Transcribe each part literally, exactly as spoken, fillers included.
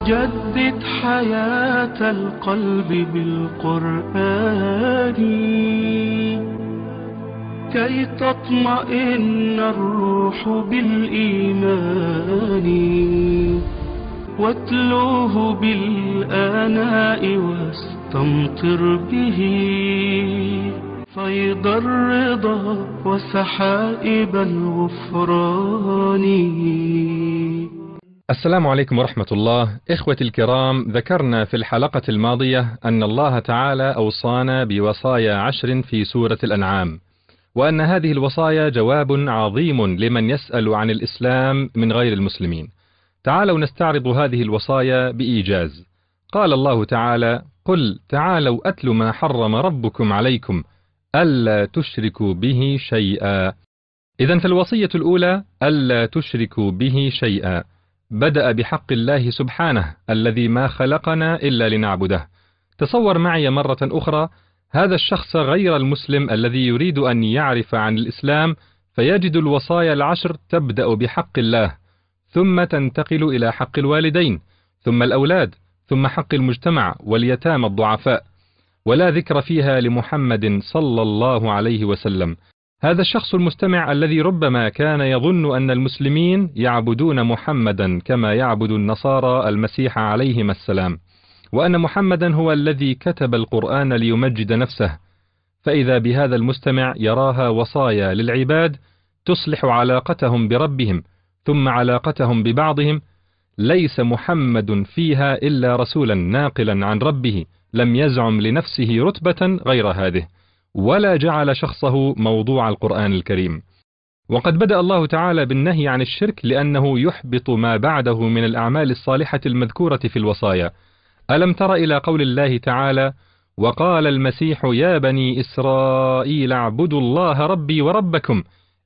جدد حياة القلب بالقرآن كي تطمئن الروح بالإيمان، واتلوه بالآناء واستمطر به فيض الرضا وسحائب الغفران. السلام عليكم ورحمة الله. إخوتي الكرام، ذكرنا في الحلقة الماضية أن الله تعالى أوصانا بوصايا عشر في سورة الأنعام، وأن هذه الوصايا جواب عظيم لمن يسأل عن الإسلام من غير المسلمين. تعالوا نستعرض هذه الوصايا بإيجاز. قال الله تعالى: قل تعالوا أتل ما حرم ربكم عليكم ألا تشركوا به شيئا. إذن فالوصية الأولى ألا تشركوا به شيئا، بدأ بحق الله سبحانه الذي ما خلقنا إلا لنعبده. تصور معي مرة أخرى هذا الشخص غير المسلم الذي يريد أن يعرف عن الإسلام، فيجد الوصايا العشر تبدأ بحق الله، ثم تنتقل إلى حق الوالدين، ثم الأولاد، ثم حق المجتمع واليتامى الضعفاء، ولا ذكر فيها لمحمد صلى الله عليه وسلم. هذا الشخص المستمع الذي ربما كان يظن أن المسلمين يعبدون محمدا كما يعبد النصارى المسيح عليهما السلام، وأن محمدا هو الذي كتب القرآن ليمجد نفسه، فإذا بهذا المستمع يراها وصايا للعباد تصلح علاقتهم بربهم ثم علاقتهم ببعضهم، ليس محمد فيها إلا رسولا ناقلا عن ربه لم يزعم لنفسه رتبة غير هذه، ولا جعل شخصه موضوع القرآن الكريم. وقد بدأ الله تعالى بالنهي عن الشرك لأنه يحبط ما بعده من الأعمال الصالحة المذكورة في الوصايا. ألم تر إلى قول الله تعالى: وقال المسيح يا بني إسرائيل اعبدوا الله ربي وربكم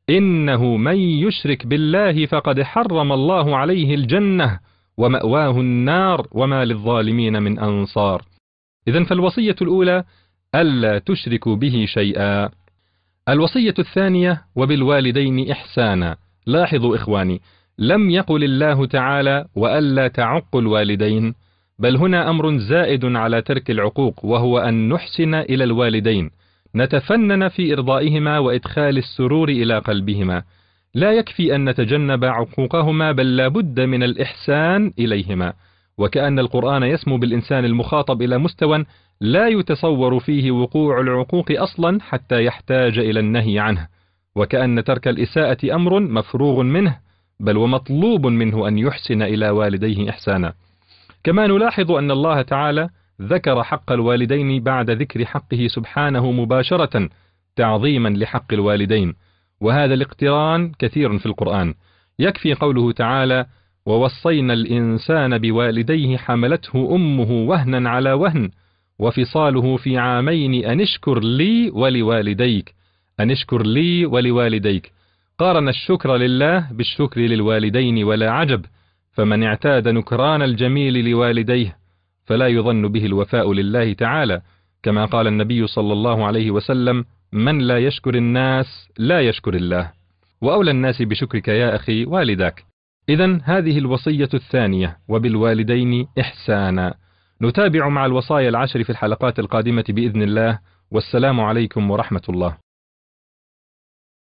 إنه من يشرك بالله فقد حرم الله عليه الجنة ومأواه النار وما للظالمين من أنصار. إذن فالوصية الأولى ألا تشركوا به شيئا. الوصية الثانية وبالوالدين إحسانا. لاحظوا إخواني، لم يقل الله تعالى وألا تعقوا الوالدين، بل هنا أمر زائد على ترك العقوق، وهو أن نحسن إلى الوالدين، نتفنن في إرضائهما وإدخال السرور إلى قلبهما. لا يكفي أن نتجنب عقوقهما، بل لا بد من الإحسان إليهما، وكأن القرآن يسمو بالإنسان المخاطب إلى مستوى لا يتصور فيه وقوع العقوق أصلا حتى يحتاج إلى النهي عنه، وكأن ترك الإساءة أمر مفروغ منه، بل ومطلوب منه أن يحسن إلى والديه إحسانا. كما نلاحظ أن الله تعالى ذكر حق الوالدين بعد ذكر حقه سبحانه مباشرة تعظيما لحق الوالدين، وهذا الاقتران كثير في القرآن. يكفي قوله تعالى: ووصينا الإنسان بوالديه حملته أمه وهنا على وهن وفصاله في عامين أن اشكر لي ولوالديك أن اشكر لي ولوالديك. قارن الشكر لله بالشكر للوالدين، ولا عجب، فمن اعتاد نكران الجميل لوالديه فلا يظن به الوفاء لله تعالى، كما قال النبي صلى الله عليه وسلم: من لا يشكر الناس لا يشكر الله، وأولى الناس بشكرك يا أخي والداك. إذن هذه الوصية الثانية وبالوالدين إحسانا. نتابع مع الوصايا العشر في الحلقات القادمة بإذن الله، والسلام عليكم ورحمة الله.